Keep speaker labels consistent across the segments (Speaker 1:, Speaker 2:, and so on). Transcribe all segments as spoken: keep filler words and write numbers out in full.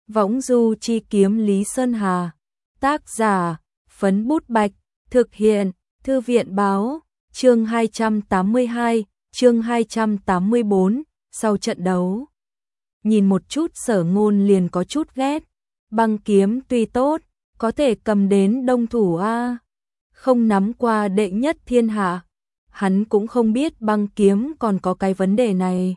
Speaker 1: Võng du chi kiếm Lý Sơn Hà. Tác giả, Phấn Bút Bạch. Thực hiện, Thư viện báo. Chương hai trăm tám mươi hai, chương hai trăm tám mươi bốn, sau trận đấu. Nhìn một chút Sở Ngôn liền có chút ghét. Băng kiếm tuy tốt, có thể cầm đến đông thủ a, không nắm qua đệ nhất thiên hạ. Hắn cũng không biết băng kiếm còn có cái vấn đề này.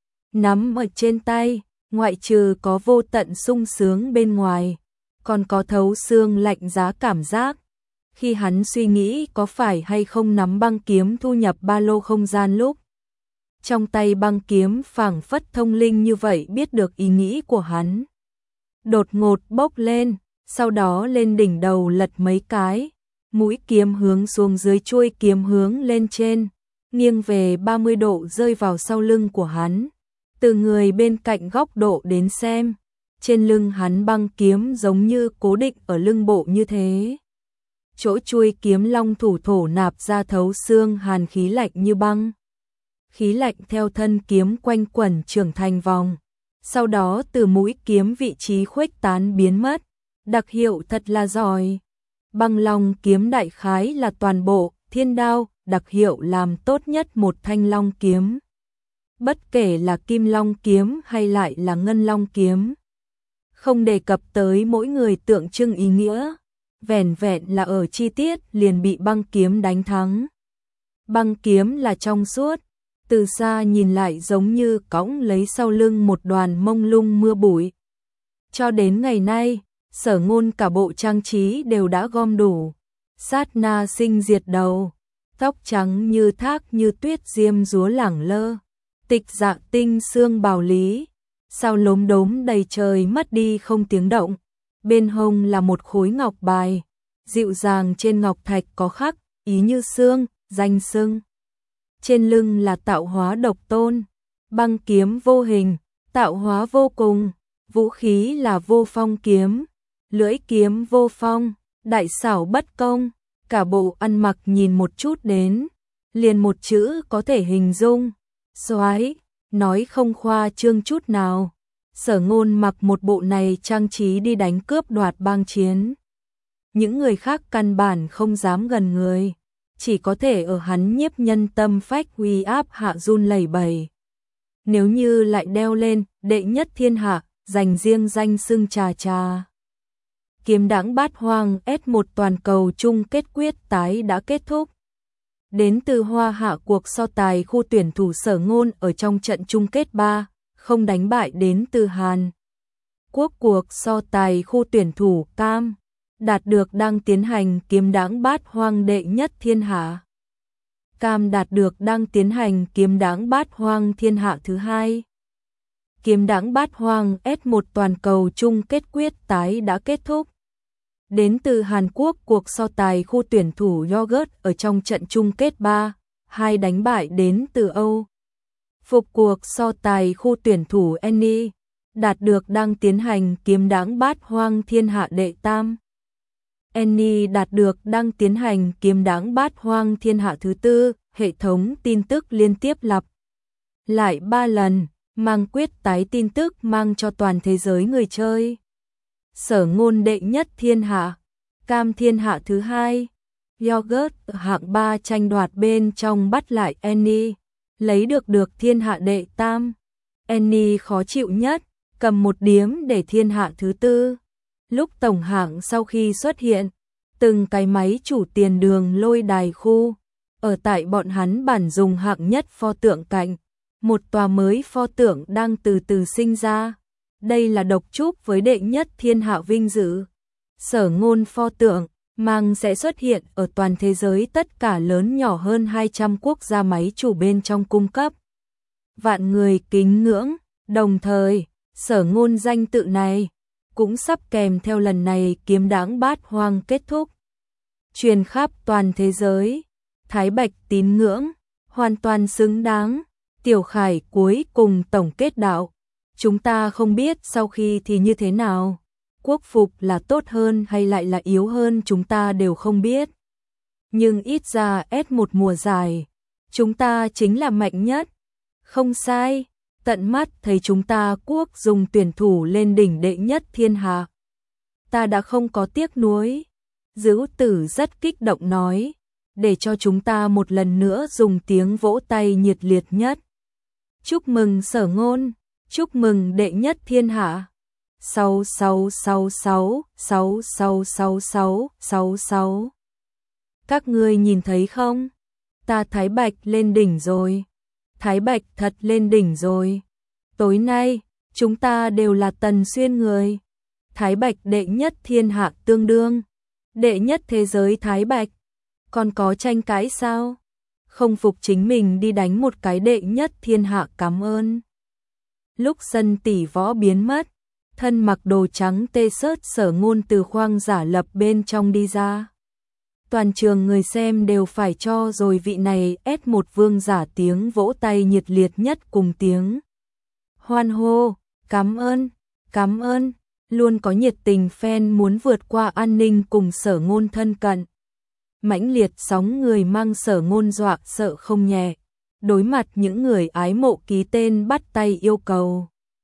Speaker 1: Nắm ở trên tay, ngoại trừ có vô tận sung sướng bên ngoài, còn có thấu xương lạnh giá cảm giác. Khi hắn suy nghĩ có phải hay không nắm băng kiếm thu nhập ba lô không gian lúc, trong tay băng kiếm phảng phất thông linh như vậy biết được ý nghĩ của hắn. Đột ngột bốc lên, sau đó lên đỉnh đầu lật mấy cái, mũi kiếm hướng xuống dưới, chuôi kiếm hướng lên trên, nghiêng về ba mươi độ rơi vào sau lưng của hắn. Từ người bên cạnh góc độ đến xem, trên lưng hắn băng kiếm giống như cố định ở lưng bộ như thế. Chỗ chuôi kiếm long thủ thổ nạp ra thấu xương hàn khí lạnh như băng. Khí lạnh theo thân kiếm quanh quẩn trưởng thành vòng, sau đó từ mũi kiếm vị trí khuếch tán biến mất. Đặc hiệu thật là giỏi. Băng long kiếm đại khái là toàn bộ thiên đao đặc hiệu làm tốt nhất một thanh long kiếm. Bất kể là kim long kiếm hay lại là ngân long kiếm, không đề cập tới mỗi người tượng trưng ý nghĩa, vẻn vẹn là ở chi tiết liền bị băng kiếm đánh thắng. Băng kiếm là trong suốt, từ xa nhìn lại giống như cõng lấy sau lưng một đoàn mông lung mưa bụi. Cho đến ngày nay, Sở Ngôn cả bộ trang trí đều đã gom đủ. Sát na sinh diệt đầu, tóc trắng như thác như tuyết diêm dúa lẳng lơ, tịch dạ tinh xương bào lý, sao lốm đốm đầy trời mất đi không tiếng động. Bên hông là một khối ngọc bài, dịu dàng trên ngọc thạch có khắc ý như xương, danh xưng. Trên lưng là tạo hóa độc tôn, băng kiếm vô hình, tạo hóa vô cùng, vũ khí là vô phong kiếm, lưỡi kiếm vô phong, đại xảo bất công. Cả bộ ăn mặc nhìn một chút đến, liền một chữ có thể hình dung, soái. Nói không khoa trương chút nào, Sở Ngôn mặc một bộ này trang trí đi đánh cướp đoạt bang chiến. Những người khác căn bản không dám gần người, chỉ có thể ở hắn nhiếp nhân tâm phách uy áp hạ run lẩy bẩy. Nếu như lại đeo lên đệ nhất thiên hạ, dành riêng danh xưng trà trà. Kiếm đãng bát hoang ét một toàn cầu chung kết quyết tái đã kết thúc. Đến từ Hoa Hạ cuộc so tài khu tuyển thủ Sở Ngôn ở trong trận chung kết ba, không đánh bại đến từ Hàn Quốc cuộc so tài khu tuyển thủ Cam, đạt được đang tiến hành kiếm đãng bát hoang đệ nhất thiên hạ. Cam đạt được đang tiến hành kiếm đãng bát hoang thiên hạ thứ hai. Kiếm đãng bát hoang ét một toàn cầu chung kết quyết tái đã kết thúc. Đến từ Hàn Quốc cuộc so tài khu tuyển thủ Yogurt ở trong trận chung kết ba, hai đánh bại đến từ Âu. Phục cuộc so tài khu tuyển thủ Annie, đạt được đang tiến hành kiếm đãng bát hoang thiên hạ đệ tam. Annie đạt được đang tiến hành kiếm đãng bát hoang thiên hạ thứ tư, hệ thống tin tức liên tiếp lặp lại ba lần, mang quyết tái tin tức mang cho toàn thế giới người chơi. Sở Ngôn đệ nhất thiên hạ, Cam thiên hạ thứ hai, Yogurt hạng ba tranh đoạt bên trong bắt lại Annie, lấy được được thiên hạ đệ tam. Annie khó chịu nhất, cầm một điếm để thiên hạ thứ tư. Lúc tổng hạng sau khi xuất hiện, từng cái máy chủ tiền đường lôi đài khu, ở tại bọn hắn bản dùng hạng nhất pho tượng cạnh, một tòa mới pho tượng đang từ từ sinh ra. Đây là độc chúc với đệ nhất thiên hạ vinh dự. Sở Ngôn pho tượng mang sẽ xuất hiện ở toàn thế giới tất cả lớn nhỏ hơn hai trăm quốc gia máy chủ bên trong cung cấp. Vạn người kính ngưỡng, đồng thời, Sở Ngôn danh tự này cũng sắp kèm theo lần này kiếm đãng bát hoang kết thúc. Truyền khắp toàn thế giới, Thái Bạch tín ngưỡng, hoàn toàn xứng đáng. Tiểu Khải cuối cùng tổng kết đạo. Chúng ta không biết sau khi thì như thế nào. Quốc phục là tốt hơn hay lại là yếu hơn chúng ta đều không biết. Nhưng ít ra ét một mùa giải, chúng ta chính là mạnh nhất. Không sai, tận mắt thấy chúng ta quốc dùng tuyển thủ lên đỉnh đệ nhất thiên hạ. Ta đã không có tiếc nuối. Dữ Tử rất kích động nói, để cho chúng ta một lần nữa dùng tiếng vỗ tay nhiệt liệt nhất. Chúc mừng Sở Ngôn, chúc mừng đệ nhất thiên hạ. sáu sáu sáu sáu sáu sáu sáu sáu sáu sáu. Các ngươi nhìn thấy không? Ta Thái Bạch lên đỉnh rồi. Thái Bạch thật lên đỉnh rồi. Tối nay, chúng ta đều là Tần Xuyên người. Thái Bạch đệ nhất thiên hạ tương đương. Đệ nhất thế giới Thái Bạch. Còn có tranh cãi sao? Không phục chính mình đi đánh một cái đệ nhất thiên hạ cảm ơn. Lúc sân tỷ võ biến mất, thân mặc đồ trắng tê sớt Sở Ngôn từ khoang giả lập bên trong đi ra. Toàn trường người xem đều phải cho rồi vị này ét một vương giả tiếng vỗ tay nhiệt liệt nhất cùng tiếng hoan hô, cảm ơn, cảm ơn, luôn có nhiệt tình fan muốn vượt qua an ninh cùng Sở Ngôn thân cận. Mãnh liệt sóng người mang Sở Ngôn dọa sợ không nhẹ, đối mặt những người ái mộ ký tên bắt tay yêu cầu.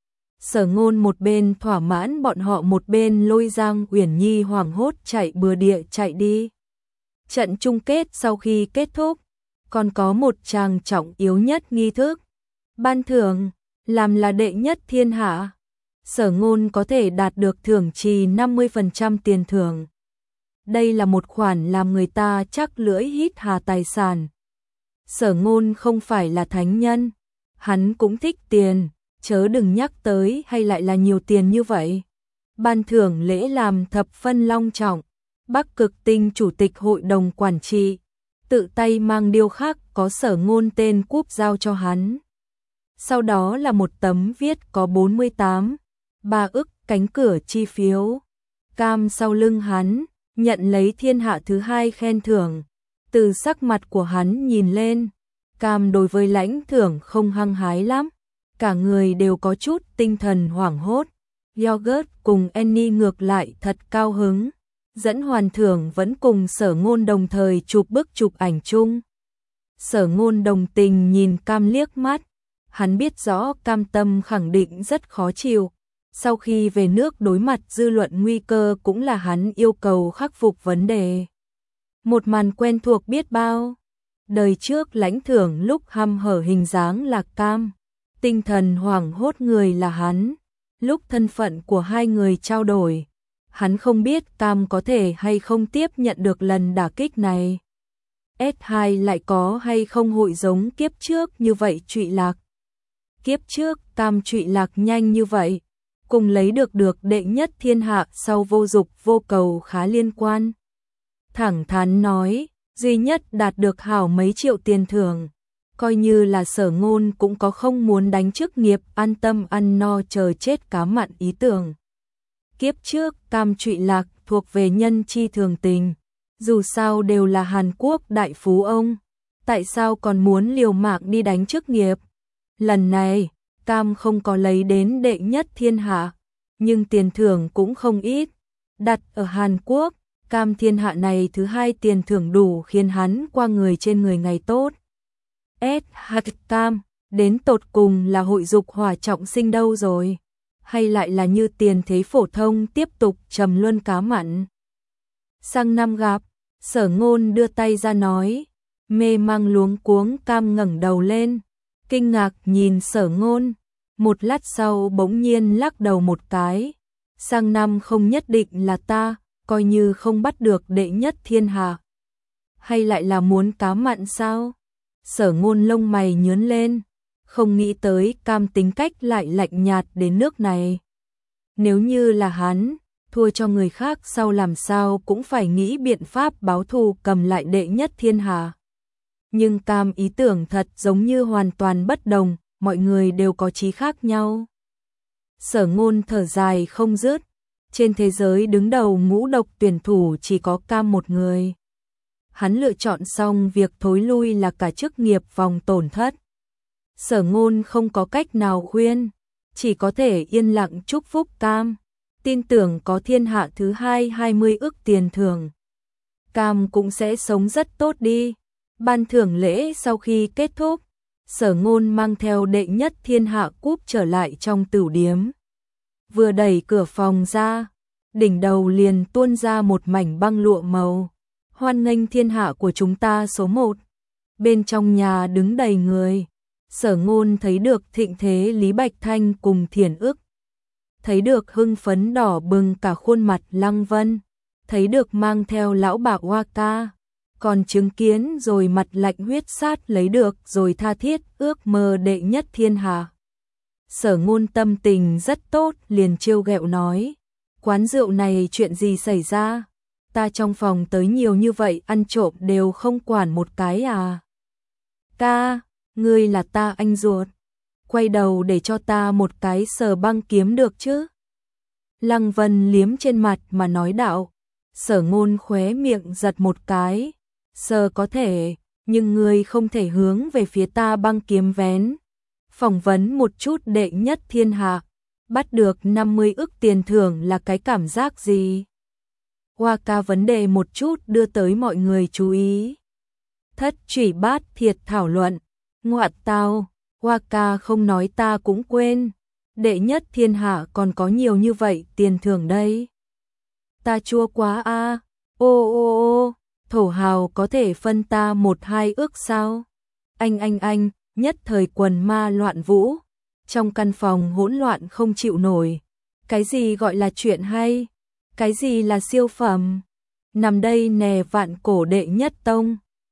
Speaker 1: Sở Ngôn một bên thỏa mãn bọn họ một bên lôi Giang Uyển Nhi hoảng hốt chạy bừa địa chạy đi. Trận chung kết sau khi kết thúc, còn có một tràng trọng yếu nhất nghi thức. Ban thưởng, làm là đệ nhất thiên hạ. Sở Ngôn có thể đạt được thưởng trì năm mươi phần trăm tiền thưởng. Đây là một khoản làm người ta chắc lưỡi hít hà tài sản. Sở Ngôn không phải là thánh nhân, hắn cũng thích tiền, chớ đừng nhắc tới hay lại là nhiều tiền như vậy. Ban thưởng lễ làm thập phân long trọng. Bắc Cực Tinh chủ tịch hội đồng quản trị tự tay mang điêu khắc có Sở Ngôn tên cúp giao cho hắn. Sau đó là một tấm viết có bốn mươi tám, ba ức cánh cửa chi phiếu. Cam sau lưng hắn, nhận lấy thiên hạ thứ hai khen thưởng. Từ sắc mặt của hắn nhìn lên, Cam đối với lãnh thưởng không hăng hái lắm. Cả người đều có chút tinh thần hoảng hốt. Yogurt cùng Annie ngược lại thật cao hứng. Dẫn hoàn thưởng vẫn cùng Sở Ngôn đồng thời chụp bức chụp ảnh chung. Sở Ngôn đồng tình nhìn Cam liếc mắt. Hắn biết rõ Cam tâm khẳng định rất khó chịu. Sau khi về nước đối mặt dư luận nguy cơ cũng là hắn yêu cầu khắc phục vấn đề. Một màn quen thuộc biết bao. Đời trước lãnh thưởng lúc hăm hở hình dáng là Cam. Tinh thần hoảng hốt người là hắn. Lúc thân phận của hai người trao đổi, hắn không biết Cam có thể hay không tiếp nhận được lần đả kích này. ét hai lại có hay không hội giống kiếp trước như vậy trụy lạc. Kiếp trước Cam trụy lạc nhanh như vậy, cùng lấy được được đệ nhất thiên hạ sau vô dục vô cầu khá liên quan. Thẳng thắn nói, duy nhất đạt được hảo mấy triệu tiền thưởng, coi như là Sở Ngôn cũng có không muốn đánh chức nghiệp an tâm ăn no chờ chết cá mặn ý tưởng. Kiếp trước Cam trụy lạc thuộc về nhân chi thường tình, dù sao đều là Hàn Quốc đại phú ông, tại sao còn muốn liều mạng đi đánh chức nghiệp. Lần này, Cam không có lấy đến đệ nhất thiên hạ, nhưng tiền thưởng cũng không ít. Đặt ở Hàn Quốc, Cam thiên hạ này thứ hai tiền thưởng đủ khiến hắn qua người trên người ngày tốt. ét hát Cam, đến tột cùng là hội dục hỏa trọng sinh đâu rồi? Hay lại là như tiền thế phổ thông tiếp tục trầm luân cá mặn? Sang năm gặp, Sở Ngôn đưa tay ra nói, mê mang luống cuống. Cam ngẩng đầu lên, kinh ngạc nhìn Sở Ngôn, một lát sau bỗng nhiên lắc đầu một cái. Sang năm không nhất định là ta, coi như không bắt được đệ nhất thiên hạ. Hay lại là muốn cá mặn sao? Sở Ngôn lông mày nhướng lên, không nghĩ tới Cam tính cách lại lạnh nhạt đến nước này. Nếu như là hắn, thua cho người khác sau làm sao cũng phải nghĩ biện pháp báo thù cầm lại đệ nhất thiên hạ. Nhưng Cam ý tưởng thật giống như hoàn toàn bất đồng, mọi người đều có chí khác nhau. Sở Ngôn thở dài không dứt, trên thế giới đứng đầu ngũ độc tuyển thủ chỉ có Cam một người. Hắn lựa chọn xong việc thối lui là cả chức nghiệp vòng tổn thất. Sở Ngôn không có cách nào khuyên, chỉ có thể yên lặng chúc phúc Cam, tin tưởng có thiên hạ thứ hai hai mươi ức tiền thưởng. Cam cũng sẽ sống rất tốt đi. Ban thưởng lễ sau khi kết thúc, Sở Ngôn mang theo đệ nhất thiên hạ cúp trở lại trong tửu điếm. Vừa đẩy cửa phòng ra, đỉnh đầu liền tuôn ra một mảnh băng lụa màu. Hoan nghênh thiên hạ của chúng ta số một. Bên trong nhà đứng đầy người. Sở Ngôn thấy được thịnh thế Lý Bạch Thanh cùng Thiển Ức. Thấy được hưng phấn đỏ bừng cả khuôn mặt Lăng Vân. Thấy được mang theo lão bạc Hoa Ca. Còn chứng kiến rồi mặt lạnh huyết sát lấy được rồi tha thiết ước mơ đệ nhất thiên hạ. Sở Ngôn tâm tình rất tốt liền trêu ghẹo nói. Quán rượu này chuyện gì xảy ra? Ta trong phòng tới nhiều như vậy ăn trộm đều không quản một cái à? Ca, ngươi là ta anh ruột. Quay đầu để cho ta một cái sờ băng kiếm được chứ? Lăng Vân liếm trên mặt mà nói đạo. Sở Ngôn khóe miệng giật một cái. Sờ có thể, nhưng ngươi không thể hướng về phía ta băng kiếm vén. Phỏng vấn một chút đệ nhất thiên hạ. Bắt được năm mươi ức tiền thưởng là cái cảm giác gì? Hoa Ca vấn đề một chút đưa tới mọi người chú ý. Thất Trủy Bát Thiệt thảo luận. Ngoạ tao, Hoa Ca không nói ta cũng quên. Đệ nhất thiên hạ còn có nhiều như vậy tiền thưởng đây. Ta chua quá a. À. Ô ô ô, thổ hào có thể phân ta một hai ước sao? Anh anh anh, nhất thời quần ma loạn vũ. Trong căn phòng hỗn loạn không chịu nổi. Cái gì gọi là chuyện hay? Cái gì là siêu phẩm? Nằm đây nè vạn cổ đệ nhất tông.